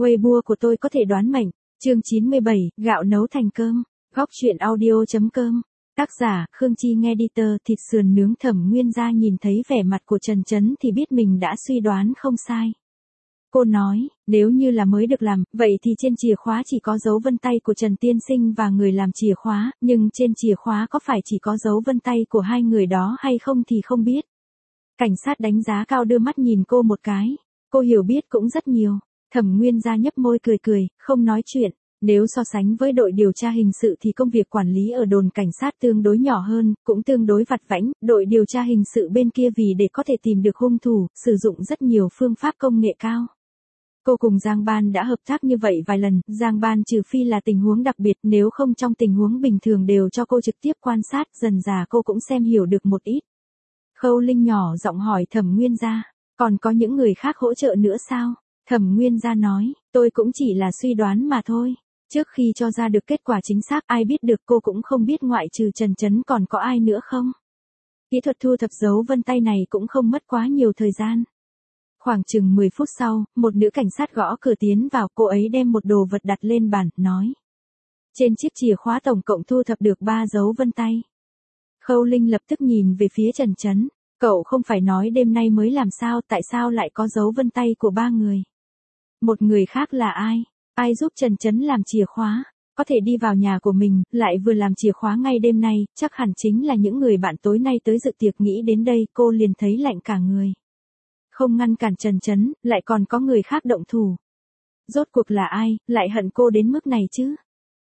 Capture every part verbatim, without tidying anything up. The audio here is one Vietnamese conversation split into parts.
Weibo của tôi có thể đoán mệnh. Chương chín mươi bảy, gạo nấu thành cơm. Góc truyện audio.com. Tác giả, Khương Chi nghe editor. Thịt sườn nướng. Thẩm Nguyên Gia nhìn thấy vẻ mặt của Trần Chấn thì biết mình đã suy đoán không sai. Cô nói, nếu như là mới được làm, vậy thì trên chìa khóa chỉ có dấu vân tay của Trần Tiên Sinh và người làm chìa khóa, nhưng trên chìa khóa có phải chỉ có dấu vân tay của hai người đó hay không thì không biết. Cảnh sát đánh giá cao đưa mắt nhìn cô một cái. Cô hiểu biết cũng rất nhiều. Thẩm Nguyên Gia nhấp môi cười cười, không nói chuyện. Nếu so sánh với đội điều tra hình sự thì công việc quản lý ở đồn cảnh sát tương đối nhỏ hơn, cũng tương đối vặt vãnh. Đội điều tra hình sự bên kia vì để có thể tìm được hung thủ, sử dụng rất nhiều phương pháp công nghệ cao. Cô cùng Giang Ban đã hợp tác như vậy vài lần, Giang Ban trừ phi là tình huống đặc biệt, nếu không trong tình huống bình thường đều cho cô trực tiếp quan sát, dần dà cô cũng xem hiểu được một ít. Khâu Linh nhỏ giọng hỏi Thẩm Nguyên Gia, còn có những người khác hỗ trợ nữa sao? Thẩm Nguyên Gia nói, tôi cũng chỉ là suy đoán mà thôi. Trước khi cho ra được kết quả chính xác ai biết được, cô cũng không biết ngoại trừ Trần Chấn còn có ai nữa không. Kỹ thuật thu thập dấu vân tay này cũng không mất quá nhiều thời gian. Khoảng chừng mười phút sau, một nữ cảnh sát gõ cửa tiến vào, cô ấy đem một đồ vật đặt lên bàn, nói. Trên chiếc chìa khóa tổng cộng thu thập được ba dấu vân tay. Khâu Linh lập tức nhìn về phía Trần Chấn, cậu không phải nói đêm nay mới làm sao, tại sao lại có dấu vân tay của ba người? Một người khác là ai? Ai giúp Trần Chấn làm chìa khóa? Có thể đi vào nhà của mình, lại vừa làm chìa khóa ngay đêm nay, chắc hẳn chính là những người bạn tối nay tới dự tiệc. Nghĩ đến đây cô liền thấy lạnh cả người. Không ngăn cản Trần Chấn, lại còn có người khác động thủ. Rốt cuộc là ai, lại hận cô đến mức này chứ?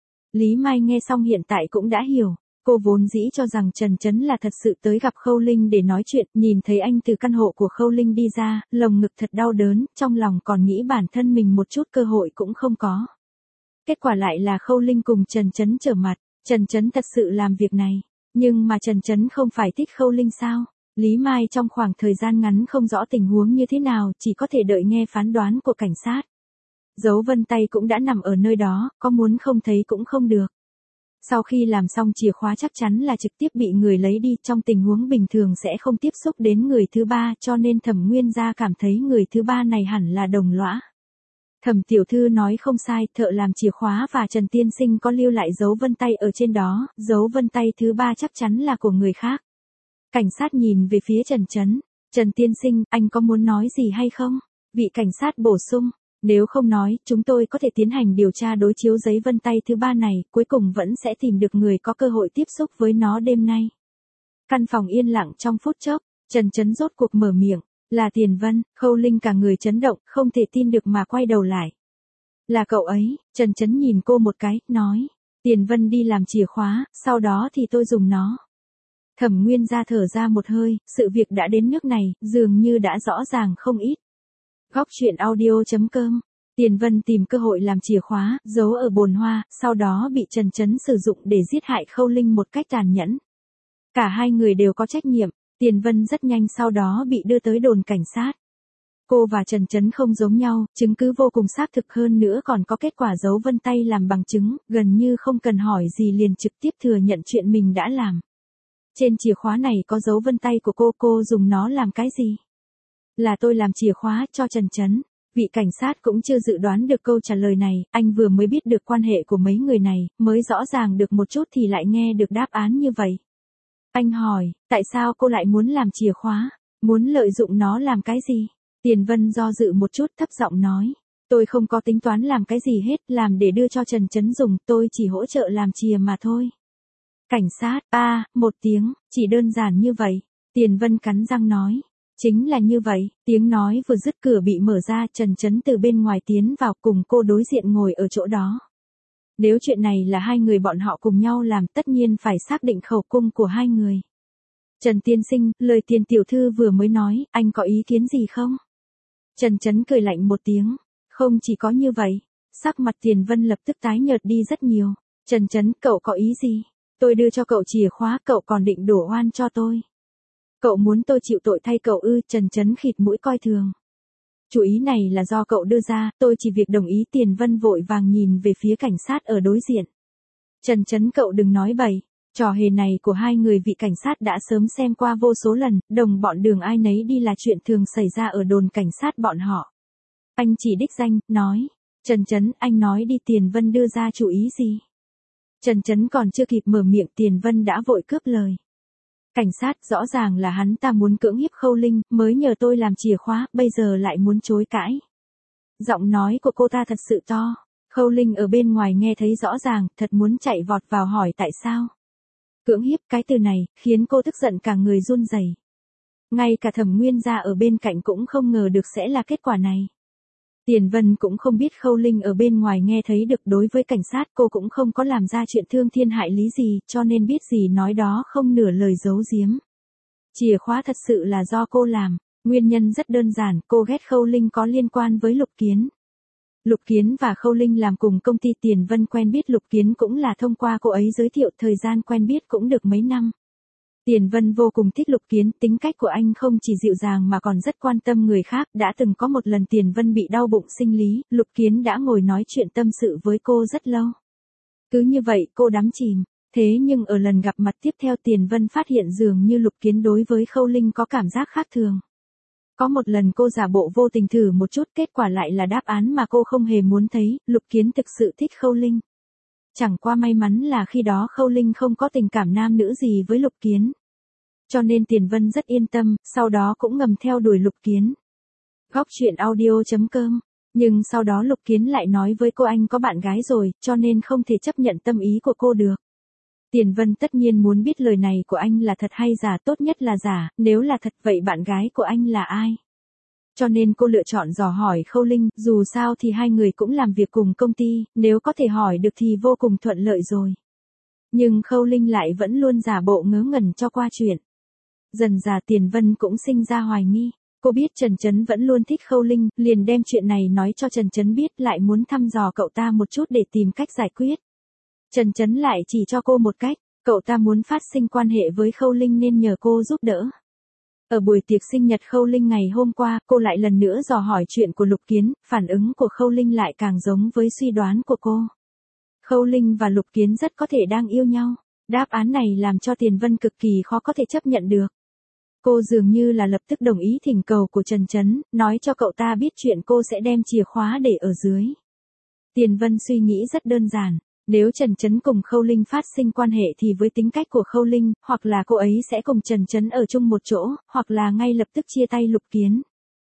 Lý Mai nghe xong hiện tại cũng đã hiểu. Cô vốn dĩ cho rằng Trần Chấn là thật sự tới gặp Khâu Linh để nói chuyện, nhìn thấy anh từ căn hộ của Khâu Linh đi ra, lồng ngực thật đau đớn, trong lòng còn nghĩ bản thân mình một chút cơ hội cũng không có. Kết quả lại là Khâu Linh cùng Trần Chấn trở mặt, Trần Chấn thật sự làm việc này, nhưng mà Trần Chấn không phải thích Khâu Linh sao? Lý Mai trong khoảng thời gian ngắn không rõ tình huống như thế nào, chỉ có thể đợi nghe phán đoán của cảnh sát. Dấu vân tay cũng đã nằm ở nơi đó, có muốn không thấy cũng không được. Sau khi làm xong chìa khóa chắc chắn là trực tiếp bị người lấy đi, trong tình huống bình thường sẽ không tiếp xúc đến người thứ ba, cho nên Thẩm Nguyên Gia cảm thấy người thứ ba này hẳn là đồng lõa. Thẩm tiểu thư nói không sai, thợ làm chìa khóa và Trần Tiên Sinh có lưu lại dấu vân tay ở trên đó, dấu vân tay thứ ba chắc chắn là của người khác. Cảnh sát nhìn về phía Trần Chấn, Trần Tiên Sinh, anh có muốn nói gì hay không? Vị cảnh sát bổ sung. Nếu không nói, chúng tôi có thể tiến hành điều tra đối chiếu giấy vân tay thứ ba này, cuối cùng vẫn sẽ tìm được người có cơ hội tiếp xúc với nó đêm nay. Căn phòng yên lặng trong phút chốc, Trần Chấn rốt cuộc mở miệng, là Tiền Vân. Khâu Linh cả người chấn động, không thể tin được mà quay đầu lại. Là cậu ấy. Trần Chấn nhìn cô một cái, nói, Tiền Vân đi làm chìa khóa, sau đó thì tôi dùng nó. Thẩm Nguyên Gia thở ra một hơi, sự việc đã đến nước này, dường như đã rõ ràng không ít. Góc truyện audio.com. Tiền Vân tìm cơ hội làm chìa khóa, giấu ở bồn hoa, sau đó bị Trần Chấn sử dụng để giết hại Khâu Linh một cách tàn nhẫn. Cả hai người đều có trách nhiệm, Tiền Vân rất nhanh sau đó bị đưa tới đồn cảnh sát. Cô và Trần Chấn không giống nhau, chứng cứ vô cùng xác thực, hơn nữa còn có kết quả dấu vân tay làm bằng chứng, gần như không cần hỏi gì liền trực tiếp thừa nhận chuyện mình đã làm. Trên chìa khóa này có dấu vân tay của cô, cô dùng nó làm cái gì? Là tôi làm chìa khóa cho Trần Chấn. Vị cảnh sát cũng chưa dự đoán được câu trả lời này, anh vừa mới biết được quan hệ của mấy người này, mới rõ ràng được một chút thì lại nghe được đáp án như vậy. Anh hỏi, tại sao cô lại muốn làm chìa khóa? Muốn lợi dụng nó làm cái gì? Tiền Vân do dự một chút, thấp giọng nói, tôi không có tính toán làm cái gì hết, làm để đưa cho Trần Chấn dùng, tôi chỉ hỗ trợ làm chìa mà thôi. Cảnh sát, a, à, một tiếng, chỉ đơn giản như vậy. Tiền Vân cắn răng nói. Chính là như vậy, tiếng nói vừa dứt cửa bị mở ra, Trần Chấn từ bên ngoài tiến vào cùng cô đối diện ngồi ở chỗ đó. Nếu chuyện này là hai người bọn họ cùng nhau làm, tất nhiên phải xác định khẩu cung của hai người. Trần Tiên Sinh, lời Tiền tiểu thư vừa mới nói, anh có ý kiến gì không? Trần Chấn cười lạnh một tiếng, không chỉ có như vậy, sắc mặt Tiền Vân lập tức tái nhợt đi rất nhiều. Trần Chấn, cậu có ý gì? Tôi đưa cho cậu chìa khóa, cậu còn định đổ oan cho tôi. Cậu muốn tôi chịu tội thay cậu ư? Trần Chấn khịt mũi coi thường. Chủ ý này là do cậu đưa ra, tôi chỉ việc đồng ý. Tiền Vân vội vàng nhìn về phía cảnh sát ở đối diện. Trần Chấn, cậu đừng nói bậy, trò hề này của hai người vị cảnh sát đã sớm xem qua vô số lần, đồng bọn đường ai nấy đi là chuyện thường xảy ra ở đồn cảnh sát bọn họ. Anh chỉ đích danh, nói, Trần Chấn, anh nói đi, Tiền Vân đưa ra chủ ý gì? Trần Chấn còn chưa kịp mở miệng Tiền Vân đã vội cướp lời. Cảnh sát, rõ ràng là hắn ta muốn cưỡng hiếp Khâu Linh, mới nhờ tôi làm chìa khóa, bây giờ lại muốn chối cãi. Giọng nói của cô ta thật sự to. Khâu Linh ở bên ngoài nghe thấy rõ ràng, thật muốn chạy vọt vào hỏi tại sao. Cưỡng hiếp, cái từ này, khiến cô tức giận cả người run rẩy. Ngay cả Thẩm Nguyên Gia ở bên cạnh cũng không ngờ được sẽ là kết quả này. Tiền Vân cũng không biết Khâu Linh ở bên ngoài nghe thấy được, đối với cảnh sát cô cũng không có làm ra chuyện thương thiên hại lý gì, cho nên biết gì nói đó, không nửa lời giấu giếm. Chìa khóa thật sự là do cô làm, nguyên nhân rất đơn giản, cô ghét Khâu Linh có liên quan với Lục Kiến. Lục Kiến và Khâu Linh làm cùng công ty, Tiền Vân quen biết Lục Kiến cũng là thông qua cô ấy giới thiệu, thời gian quen biết cũng được mấy năm. Tiền Vân vô cùng thích Lục Kiến, tính cách của anh không chỉ dịu dàng mà còn rất quan tâm người khác, đã từng có một lần Tiền Vân bị đau bụng sinh lý, Lục Kiến đã ngồi nói chuyện tâm sự với cô rất lâu. Cứ như vậy cô đắm chìm, thế nhưng ở lần gặp mặt tiếp theo Tiền Vân phát hiện dường như Lục Kiến đối với Khâu Linh có cảm giác khác thường. Có một lần cô giả bộ vô tình thử một chút, kết quả lại là đáp án mà cô không hề muốn thấy, Lục Kiến thực sự thích Khâu Linh. Chẳng qua may mắn là khi đó Khâu Linh không có tình cảm nam nữ gì với Lục Kiến. Cho nên Tiền Vân rất yên tâm, sau đó cũng ngầm theo đuổi Lục Kiến. Góc truyện audio chấm com. Nhưng sau đó Lục Kiến lại nói với cô anh có bạn gái rồi, cho nên không thể chấp nhận tâm ý của cô được. Tiền Vân tất nhiên muốn biết lời này của anh là thật hay giả, tốt nhất là giả, nếu là thật vậy bạn gái của anh là ai? Cho nên cô lựa chọn dò hỏi Khâu Linh, dù sao thì hai người cũng làm việc cùng công ty, nếu có thể hỏi được thì vô cùng thuận lợi rồi. Nhưng Khâu Linh lại vẫn luôn giả bộ ngớ ngẩn cho qua chuyện. Dần dà Tiền Vân cũng sinh ra hoài nghi. Cô biết Trần Chấn vẫn luôn thích Khâu Linh, liền đem chuyện này nói cho Trần Chấn biết, lại muốn thăm dò cậu ta một chút để tìm cách giải quyết. Trần Chấn lại chỉ cho cô một cách, cậu ta muốn phát sinh quan hệ với Khâu Linh nên nhờ cô giúp đỡ. Ở buổi tiệc sinh nhật Khâu Linh ngày hôm qua, cô lại lần nữa dò hỏi chuyện của Lục Kiến, phản ứng của Khâu Linh lại càng giống với suy đoán của cô. Khâu Linh và Lục Kiến rất có thể đang yêu nhau. Đáp án này làm cho Tiền Vân cực kỳ khó có thể chấp nhận được. Cô dường như là lập tức đồng ý thỉnh cầu của Trần Chấn, nói cho cậu ta biết chuyện cô sẽ đem chìa khóa để ở dưới. Tiền Vân suy nghĩ rất đơn giản, nếu Trần Chấn cùng Khâu Linh phát sinh quan hệ thì với tính cách của Khâu Linh, hoặc là cô ấy sẽ cùng Trần Chấn ở chung một chỗ, hoặc là ngay lập tức chia tay Lục Kiến.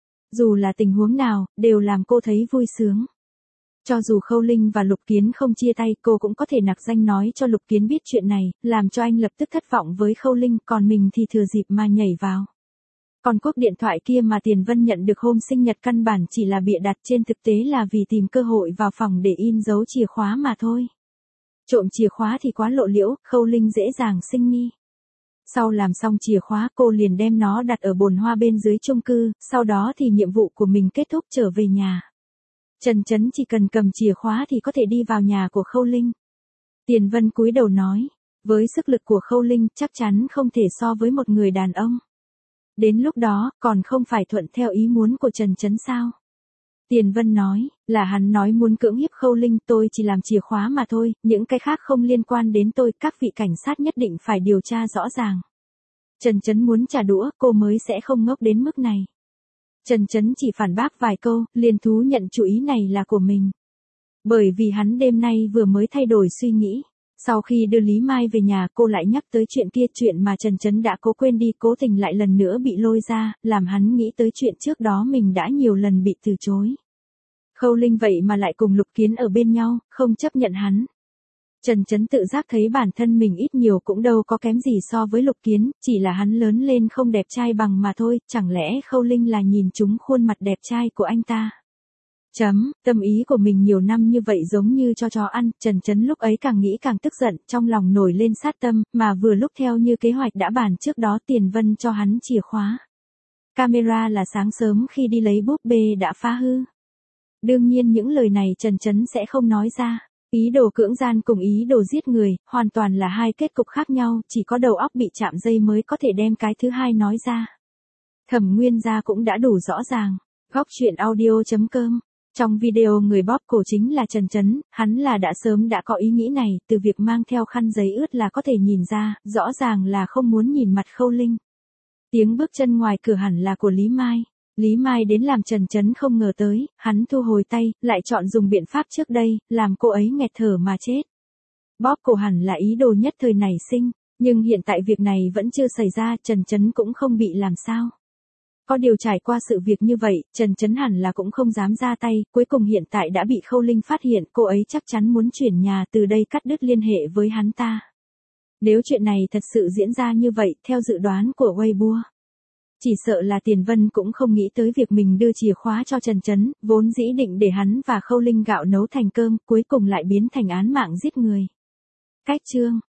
Dù là tình huống nào, đều làm cô thấy vui sướng. Cho dù Khâu Linh và Lục Kiến không chia tay, cô cũng có thể nặc danh nói cho Lục Kiến biết chuyện này, làm cho anh lập tức thất vọng với Khâu Linh, còn mình thì thừa dịp mà nhảy vào. Còn cuộc điện thoại kia mà Tiền Vân nhận được hôm sinh nhật căn bản chỉ là bịa đặt, trên thực tế là vì tìm cơ hội vào phòng để in dấu chìa khóa mà thôi. Trộm chìa khóa thì quá lộ liễu, Khâu Linh dễ dàng sinh nghi. Sau làm xong chìa khóa cô liền đem nó đặt ở bồn hoa bên dưới chung cư, sau đó thì nhiệm vụ của mình kết thúc trở về nhà. Trần Chấn chỉ cần cầm chìa khóa thì có thể đi vào nhà của Khâu Linh. Tiền Vân cúi đầu nói, với sức lực của Khâu Linh chắc chắn không thể so với một người đàn ông. Đến lúc đó, còn không phải thuận theo ý muốn của Trần Chấn sao? Tiền Vân nói, là hắn nói muốn cưỡng hiếp Khâu Linh, tôi chỉ làm chìa khóa mà thôi, những cái khác không liên quan đến tôi, các vị cảnh sát nhất định phải điều tra rõ ràng. Trần Chấn muốn trả đũa, cô mới sẽ không ngốc đến mức này. Trần Chấn chỉ phản bác vài câu, liền thú nhận chủ ý này là của mình. Bởi vì hắn đêm nay vừa mới thay đổi suy nghĩ. Sau khi đưa Lý Mai về nhà, cô lại nhắc tới chuyện kia, chuyện mà Trần Chấn đã cố quên đi, cố tình lại lần nữa bị lôi ra, làm hắn nghĩ tới chuyện trước đó mình đã nhiều lần bị từ chối. Khâu Linh vậy mà lại cùng Lục Kiến ở bên nhau, không chấp nhận hắn. Trần Chấn tự giác thấy bản thân mình ít nhiều cũng đâu có kém gì so với Lục Kiến, chỉ là hắn lớn lên không đẹp trai bằng mà thôi, chẳng lẽ Khâu Linh là nhìn trúng khuôn mặt đẹp trai của anh ta. Chấm, tâm ý của mình nhiều năm như vậy giống như cho chó ăn, Trần Chấn lúc ấy càng nghĩ càng tức giận, trong lòng nổi lên sát tâm, mà vừa lúc theo như kế hoạch đã bàn trước đó Tiền Vân cho hắn chìa khóa. Camera là sáng sớm khi đi lấy búp bê đã phá hư. Đương nhiên những lời này Trần Chấn sẽ không nói ra. Ý đồ cưỡng gian cùng ý đồ giết người, hoàn toàn là hai kết cục khác nhau, chỉ có đầu óc bị chạm dây mới có thể đem cái thứ hai nói ra. Thẩm Nguyên Gia cũng đã đủ rõ ràng. Góc truyện audio chấm com. Trong video người bóp cổ chính là Trần Chấn, hắn là đã sớm đã có ý nghĩ này, từ việc mang theo khăn giấy ướt là có thể nhìn ra, rõ ràng là không muốn nhìn mặt Khâu Linh. Tiếng bước chân ngoài cửa hẳn là của Lý Mai. Lý Mai đến làm Trần Chấn không ngờ tới, hắn thu hồi tay, lại chọn dùng biện pháp trước đây, làm cô ấy nghẹt thở mà chết. Bóp cổ hẳn là ý đồ nhất thời nảy sinh, nhưng hiện tại việc này vẫn chưa xảy ra, Trần Chấn cũng không bị làm sao. Có điều trải qua sự việc như vậy, Trần Chấn hẳn là cũng không dám ra tay, cuối cùng hiện tại đã bị Khâu Linh phát hiện, cô ấy chắc chắn muốn chuyển nhà, từ đây cắt đứt liên hệ với hắn ta. Nếu chuyện này thật sự diễn ra như vậy, theo dự đoán của Weibo, chỉ sợ là Tiền Vân cũng không nghĩ tới việc mình đưa chìa khóa cho Trần Chấn, vốn dĩ định để hắn và Khâu Linh gạo nấu thành cơm, cuối cùng lại biến thành án mạng giết người. Cách chương